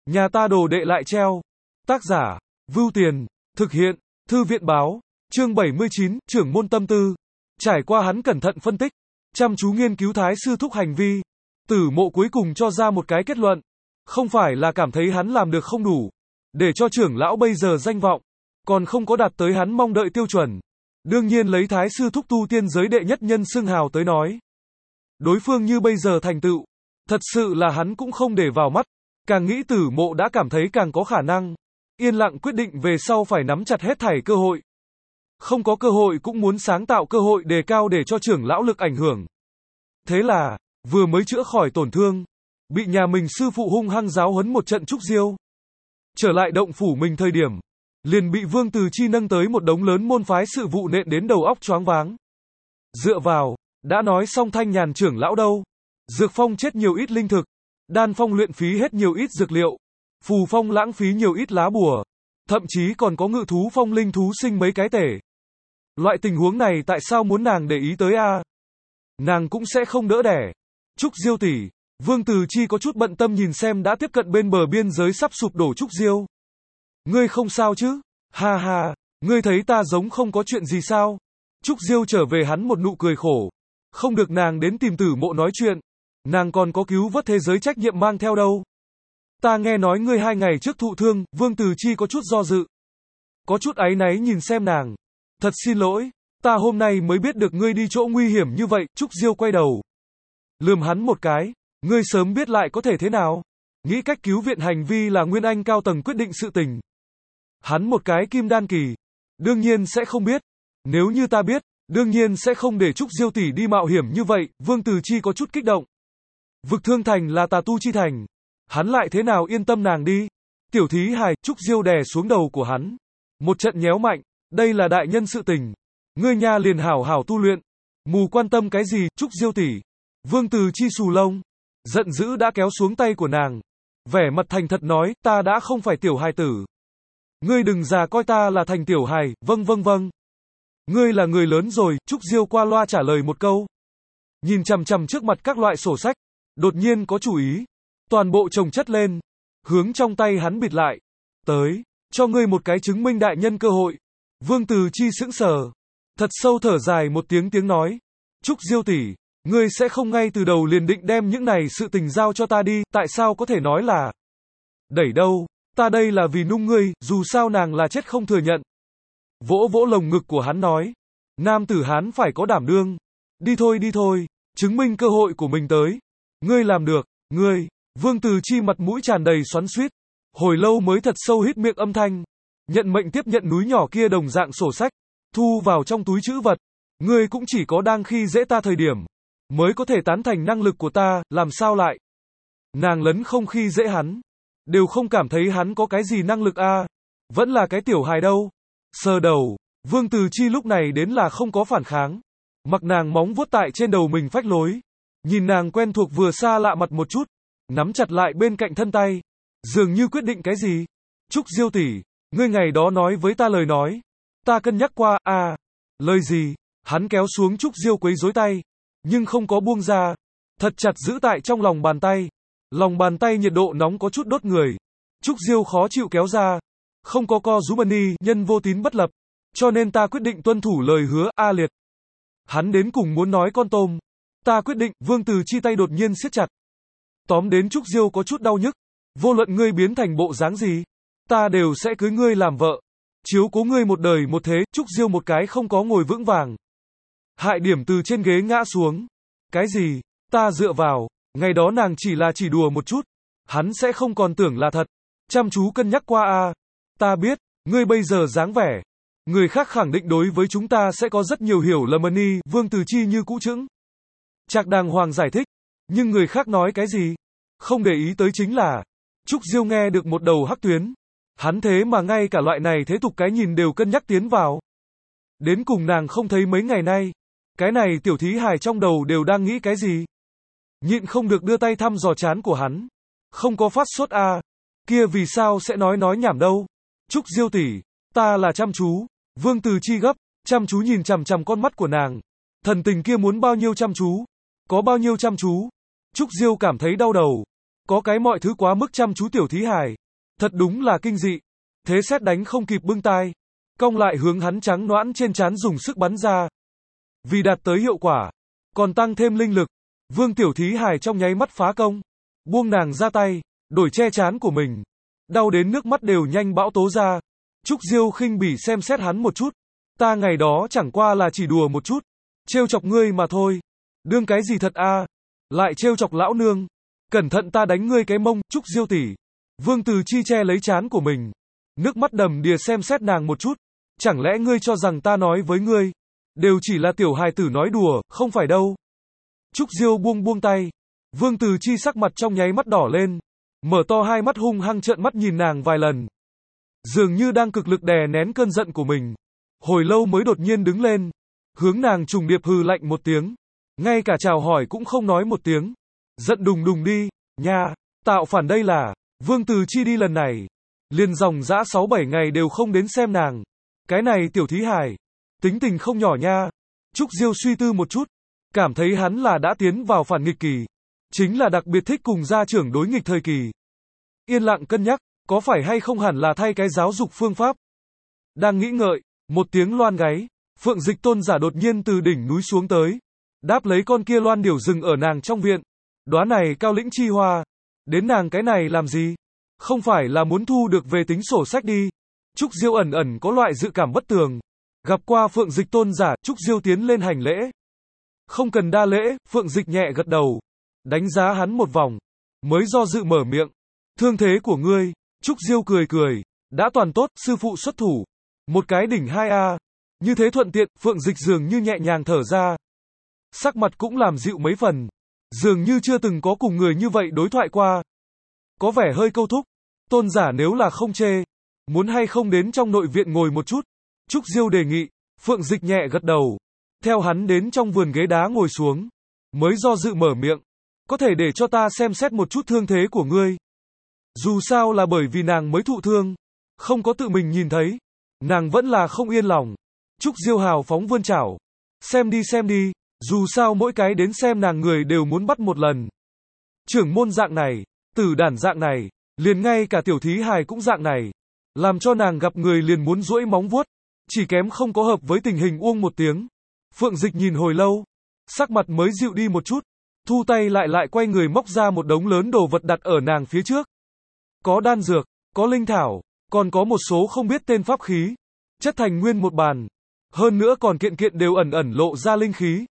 Nhà ta đồ đệ lại treo. Tác giả, Vưu Tiền, thực hiện, Thư viện báo, chương 79, trưởng môn tâm tư. Trải qua hắn cẩn thận phân tích, chăm chú nghiên cứu Thái sư thúc hành vi, Tử Mộ cuối cùng cho ra một cái kết luận. Không phải là cảm thấy hắn làm được không đủ, để cho trưởng lão bây giờ danh vọng còn không có đạt tới hắn mong đợi tiêu chuẩn. Đương nhiên lấy Thái sư thúc tu tiên giới đệ nhất nhân xưng hào tới nói, đối phương như bây giờ thành tựu, thật sự là hắn cũng không để vào mắt. Càng nghĩ Tử Mộ đã cảm thấy càng có khả năng. Yên lặng quyết định về sau phải nắm chặt hết thảy cơ hội. Không có cơ hội cũng muốn sáng tạo cơ hội đề cao để cho trưởng lão lực ảnh hưởng. Thế là, vừa mới chữa khỏi tổn thương, bị nhà mình sư phụ hung hăng giáo huấn một trận Trúc Diêu. Trở lại động phủ mình thời điểm, liền bị Vương Từ Chi nâng tới một đống lớn môn phái sự vụ nện đến đầu óc choáng váng. Dựa vào, đã nói xong Thanh Nhàn trưởng lão đâu. Dược phong chết nhiều ít linh thực, đan phong luyện phí hết nhiều ít dược liệu, phù phong lãng phí nhiều ít lá bùa, thậm chí còn có ngự thú phong linh thú sinh mấy cái tể. Loại tình huống này tại sao muốn nàng để ý tới a? Nàng cũng sẽ không đỡ đẻ. Trúc Diêu tỷ, Vương Từ Chi có chút bận tâm nhìn xem đã tiếp cận bên bờ biên giới sắp sụp đổ Trúc Diêu. Ngươi không sao chứ? Ha ha, ngươi thấy ta giống không có chuyện gì sao? Trúc Diêu trở về hắn một nụ cười khổ. Không được nàng đến tìm Tử Mộ nói chuyện. Nàng còn có cứu vớt thế giới trách nhiệm mang theo đâu. Ta nghe nói ngươi 2 ngày trước thụ thương. Vương Từ Chi có chút do dự, có chút áy náy nhìn xem nàng. Thật xin lỗi, ta hôm nay mới biết được ngươi đi chỗ nguy hiểm như vậy. Trúc Diêu quay đầu, lườm hắn một cái. Ngươi sớm biết lại có thể thế nào? Nghĩ cách cứu viện hành vi là nguyên anh cao tầng quyết định sự tình. Hắn một cái kim đan kỳ, đương nhiên sẽ không biết. Nếu như ta biết, đương nhiên sẽ không để Trúc Diêu tỷ đi mạo hiểm như vậy. Vương Từ Chi có chút kích động. Vực Thương Thành là tà tu chi thành, hắn lại thế nào yên tâm nàng đi? Tiểu thí hài. Trúc Diêu đè xuống đầu của hắn, một trận nhéo mạnh. Đây là đại nhân sự tình, ngươi nha liền hảo hảo tu luyện, mù quan tâm cái gì? Trúc Diêu tỷ. Vương Từ Chi xù lông, giận dữ đã kéo xuống tay của nàng, vẻ mặt thành thật nói, ta đã không phải tiểu hài tử. Ngươi đừng già coi ta là thành tiểu hài. Vâng vâng vâng. Ngươi là người lớn rồi. Trúc Diêu qua loa trả lời một câu, nhìn chằm chằm trước mặt các loại sổ sách, đột nhiên có chủ ý, toàn bộ chồng chất lên, hướng trong tay hắn bịt lại. Tới, cho ngươi một cái chứng minh đại nhân cơ hội. Vương Từ Chi sững sờ, thật sâu thở dài một tiếng nói, Trúc Diêu tỷ, ngươi sẽ không ngay từ đầu liền định đem những này sự tình giao cho ta đi, tại sao có thể nói là đẩy đâu, ta đây là vì nung ngươi, dù sao nàng là chết không thừa nhận. Vỗ vỗ lồng ngực của hắn nói, nam tử Hán phải có đảm đương, đi thôi, chứng minh cơ hội của mình tới. Ngươi làm được, ngươi. Vương Từ Chi mặt mũi tràn đầy xoắn xuýt, hồi lâu mới thật sâu hít miệng âm thanh, nhận mệnh tiếp nhận núi nhỏ kia đồng dạng sổ sách, thu vào trong túi trữ vật. Ngươi cũng chỉ có đang khi dễ ta thời điểm, mới có thể tán thành năng lực của ta, làm sao lại? Nàng lấn không khi dễ hắn, đều không cảm thấy hắn có cái gì năng lực a, vẫn là cái tiểu hài đâu. Sờ đầu, Vương Từ Chi lúc này đến là không có phản kháng, mặc nàng móng vuốt tại trên đầu mình phách lối, nhìn nàng quen thuộc vừa xa lạ mặt một chút, nắm chặt lại bên cạnh thân tay, dường như quyết định cái gì. Trúc Diêu tỷ, ngươi ngày đó nói với ta lời nói, ta cân nhắc qua. Lời gì? Hắn kéo xuống Trúc Diêu quấy rối tay, nhưng không có buông ra, thật chặt giữ tại trong lòng bàn tay. Lòng bàn tay nhiệt độ nóng có chút đốt người. Trúc Diêu khó chịu kéo ra, không có co rúm ni, nhân vô tín bất lập, cho nên ta quyết định tuân thủ lời hứa. A liệt. Hắn đến cùng muốn nói con tôm. Ta quyết định. Vương Từ Chi tay đột nhiên siết chặt, tóm đến Trúc Diêu có chút đau nhức. Vô luận ngươi biến thành bộ dáng gì, ta đều sẽ cưới ngươi làm vợ, chiếu cố ngươi một đời một thế. Trúc Diêu một cái không có ngồi vững vàng, hại điểm từ trên ghế ngã xuống. Cái gì? Ta dựa vào, ngày đó nàng chỉ đùa một chút, hắn sẽ không còn tưởng là thật. Chăm chú cân nhắc qua a. Ta biết, ngươi bây giờ dáng vẻ, người khác khẳng định đối với chúng ta sẽ có rất nhiều hiểu lầm ni. Vương Từ Chi như cũ chững chạc đàng hoàng giải thích, nhưng người khác nói cái gì, không để ý tới chính là, Trúc Diêu nghe được một đầu hắc tuyến. Hắn thế mà ngay cả loại này thế tục cái nhìn đều cân nhắc tiến vào. Đến cùng nàng không thấy mấy ngày nay, cái này tiểu thí hài trong đầu đều đang nghĩ cái gì. Nhịn không được đưa tay thăm dò trán của hắn. Không có phát sốt a? Kia vì sao sẽ nói nhảm đâu? Trúc Diêu tỷ, ta là chăm chú. Vương Từ Chi gấp, chăm chú nhìn chằm chằm con mắt của nàng. Thần tình kia muốn bao nhiêu chăm chú, có bao nhiêu chăm chú. Trúc Diêu cảm thấy đau đầu, Có cái mọi thứ quá mức chăm chú tiểu thí hài. Thật đúng là kinh dị. Thế sét đánh không kịp bưng tai. Cong lại hướng hắn trắng nõn trên trán dùng sức bắn ra. Vì đạt tới hiệu quả, còn tăng thêm linh lực. Vương tiểu thí hài trong nháy mắt phá công. Buông nàng ra tay, đổi che trán của mình. Đau đến nước mắt đều nhanh bão tố ra. Trúc Diêu khinh bỉ xem xét hắn một chút. Ta ngày đó chẳng qua là chỉ đùa một chút. Trêu chọc ngươi mà thôi. Đương cái gì thật a? Lại trêu chọc lão nương. Cẩn thận ta đánh ngươi cái mông, Trúc Diêu tỷ. Vương Từ Chi che lấy trán của mình. Nước mắt đầm đìa xem xét nàng một chút. Chẳng lẽ ngươi cho rằng ta nói với ngươi đều chỉ là tiểu hài tử nói đùa, không phải đâu. Trúc Diêu buông tay. Vương Từ Chi sắc mặt trong nháy mắt đỏ lên. Mở to hai mắt hung hăng trợn mắt nhìn nàng vài lần. Dường như đang cực lực đè nén cơn giận của mình. Hồi lâu mới đột nhiên đứng lên. Hướng nàng trùng điệp hừ lạnh một tiếng. Ngay cả chào hỏi cũng không nói một tiếng. Giận đùng đùng đi, nha, tạo phản đây là. Vương Từ Chi đi lần này. Liền dòng dã 6-7 ngày đều không đến xem nàng. Cái này tiểu thí hài. Tính tình không nhỏ nha. Trúc Diêu suy tư một chút. Cảm thấy hắn là đã tiến vào phản nghịch kỳ. Chính là đặc biệt thích cùng gia trưởng đối nghịch thời kỳ. Yên lặng cân nhắc, có phải hay không hẳn là thay cái giáo dục phương pháp. Đang nghĩ ngợi, một tiếng loan gáy, Phượng Dịch Tôn giả đột nhiên từ đỉnh núi xuống tới. Đáp lấy con kia loan điểu rừng ở nàng trong viện. Đóa này cao lĩnh chi hoa. Đến nàng cái này làm gì? Không phải là muốn thu được về tính sổ sách đi. Trúc Diêu ẩn ẩn có loại dự cảm bất tường. Gặp qua Phượng Dịch Tôn giả, Trúc Diêu tiến lên hành lễ. Không cần đa lễ, Phượng Dịch nhẹ gật đầu. Đánh giá hắn một vòng. Mới do dự mở miệng. Thương thế của ngươi. Trúc Diêu cười cười. Đã toàn tốt, sư phụ xuất thủ. Một cái đỉnh 2A. Như thế thuận tiện, Phượng Dịch dường như nhẹ nhàng thở ra. Sắc mặt cũng làm dịu mấy phần. Dường như chưa từng có cùng người như vậy đối thoại qua. Có vẻ hơi câu thúc. Tôn giả nếu là không chê. Muốn hay không đến trong nội viện ngồi một chút. Trúc Diêu đề nghị. Phượng Dịch nhẹ gật đầu. Theo hắn đến trong vườn ghế đá ngồi xuống. Mới do dự mở miệng. Có thể để cho ta xem xét một chút thương thế của ngươi. Dù sao là bởi vì nàng mới thụ thương. Không có tự mình nhìn thấy. Nàng vẫn là không yên lòng. Trúc Diêu hào phóng vươn chảo. Xem đi. Dù sao mỗi cái đến xem nàng người đều muốn bắt một lần. Trưởng môn dạng này. Tử đản dạng này. Liền ngay cả tiểu thí hài cũng dạng này. Làm cho nàng gặp người liền muốn duỗi móng vuốt. Chỉ kém không có hợp với tình hình uông một tiếng. Phượng Dịch nhìn hồi lâu. Sắc mặt mới dịu đi một chút. Thu tay lại quay người móc ra một đống lớn đồ vật đặt ở nàng phía trước. Có đan dược, có linh thảo, còn có một số không biết tên pháp khí. Chất thành nguyên một bàn. Hơn nữa còn kiện đều ẩn lộ ra linh khí.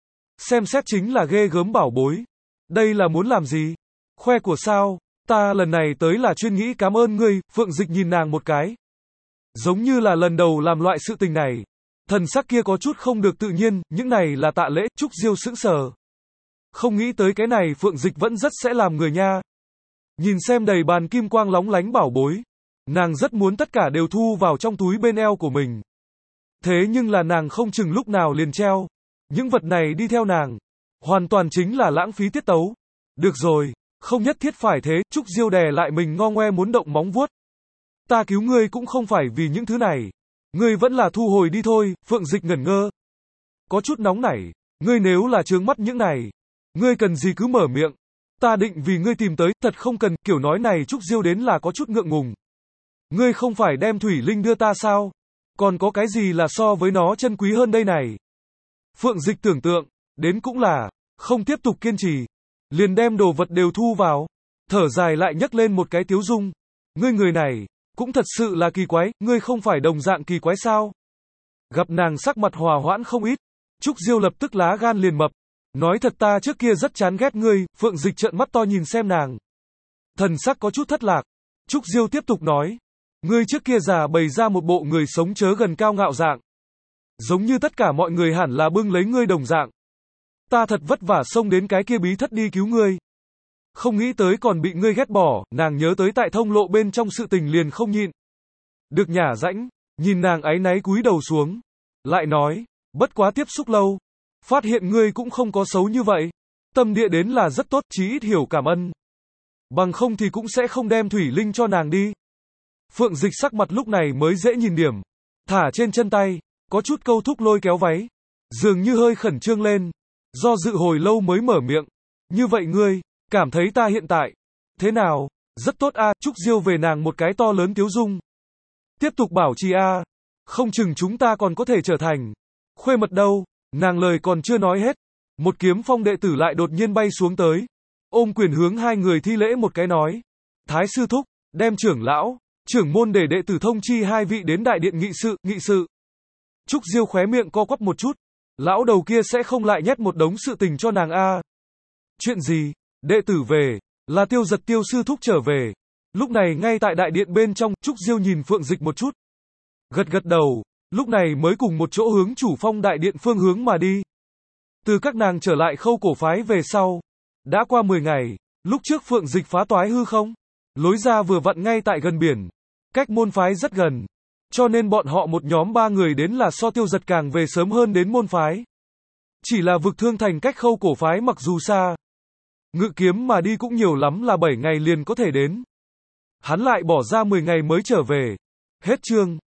Xem xét chính là ghê gớm bảo bối. Đây là muốn làm gì? Khoe của sao? Ta lần này tới là chuyên nghĩ cảm ơn ngươi. Phượng Dịch nhìn nàng một cái. Giống như là lần đầu làm loại sự tình này. Thần sắc kia có chút không được tự nhiên. Những này là tạ lễ. Trúc Diêu sững sờ. Không nghĩ tới cái này Phượng Dịch vẫn rất sẽ làm người nha. Nhìn xem đầy bàn kim quang lóng lánh bảo bối. Nàng rất muốn tất cả đều thu vào trong túi bên eo của mình. Thế nhưng là nàng không chừng lúc nào liền treo. Những vật này đi theo nàng. Hoàn toàn chính là lãng phí tiết tấu. Được rồi, không nhất thiết phải thế. Trúc Diêu đè lại mình ngo ngoe muốn động móng vuốt. Ta cứu ngươi cũng không phải vì những thứ này. Ngươi vẫn là thu hồi đi thôi. Phượng Dịch ngẩn ngơ. Có chút nóng nảy. Ngươi nếu là chướng mắt những này. Ngươi cần gì cứ mở miệng. Ta định vì ngươi tìm tới, thật không cần. Kiểu nói này Trúc Diêu đến là có chút ngượng ngùng. Ngươi không phải đem thủy linh đưa ta sao? Còn có cái gì là so với nó chân quý hơn đây này? Phượng Dịch tưởng tượng, đến cũng là, không tiếp tục kiên trì. Liền đem đồ vật đều thu vào. Thở dài lại nhấc lên một cái tiếu dung. Ngươi người này, cũng thật sự là kỳ quái, ngươi không phải đồng dạng kỳ quái sao? Gặp nàng sắc mặt hòa hoãn không ít. Trúc Diêu lập tức lá gan liền mập. Nói thật ta trước kia rất chán ghét ngươi. Phượng Dịch trợn mắt to nhìn xem nàng. Thần sắc có chút thất lạc. Trúc Diêu tiếp tục nói. Ngươi trước kia già bày ra một bộ người sống chớ gần cao ngạo dạng. Giống như tất cả mọi người hẳn là bưng lấy ngươi đồng dạng. Ta thật vất vả xông đến cái kia bí thất đi cứu ngươi. Không nghĩ tới còn bị ngươi ghét bỏ. Nàng nhớ tới tại thông lộ bên trong sự tình liền không nhịn được nhả rãnh. Nhìn nàng áy náy cúi đầu xuống. Lại nói, bất quá tiếp xúc lâu. Phát hiện ngươi cũng không có xấu như vậy. Tâm địa đến là rất tốt, chí ít hiểu cảm ơn. Bằng không thì cũng sẽ không đem thủy linh cho nàng đi. Phượng Dịch sắc mặt lúc này mới dễ nhìn điểm. Thả trên chân tay. Có chút câu thúc lôi kéo váy. Dường như hơi khẩn trương lên. Do dự hồi lâu mới mở miệng. Như vậy ngươi, cảm thấy ta hiện tại Thế nào? Rất tốt a, Trúc Diêu về nàng một cái to lớn tiếu dung. Tiếp tục bảo trì a, không chừng chúng ta còn có thể trở thành khuê mật đâu. Nàng lời còn chưa nói hết, một kiếm phong đệ tử lại đột nhiên bay xuống tới, ôm quyền hướng hai người thi lễ một cái nói: Thái sư thúc, đem trưởng lão, trưởng môn để đệ tử thông chi hai vị đến đại điện nghị sự. Trúc Diêu khóe miệng co quắp một chút, lão đầu kia sẽ không lại nhét một đống sự tình cho nàng a. Chuyện gì? Đệ tử về, là Tiêu Giật Tiêu sư thúc trở về. Lúc này ngay tại đại điện bên trong, Trúc Diêu nhìn Phượng Dịch một chút, gật gật đầu, lúc này mới cùng một chỗ hướng chủ phong đại điện phương hướng mà đi. Từ các nàng trở lại Khâu cổ phái về sau, đã qua 10 ngày, lúc trước Phượng Dịch phá toái hư không, lối ra vừa vặn ngay tại gần biển, cách môn phái rất gần, cho nên bọn họ một nhóm 3 người đến là so Tiêu Giật càng về sớm hơn đến môn phái. Chỉ là Vực Thương Thành cách Khâu cổ phái mặc dù xa, ngự kiếm mà đi cũng nhiều lắm là 7 ngày liền có thể đến. Hắn lại bỏ ra 10 ngày mới trở về. Hết chương.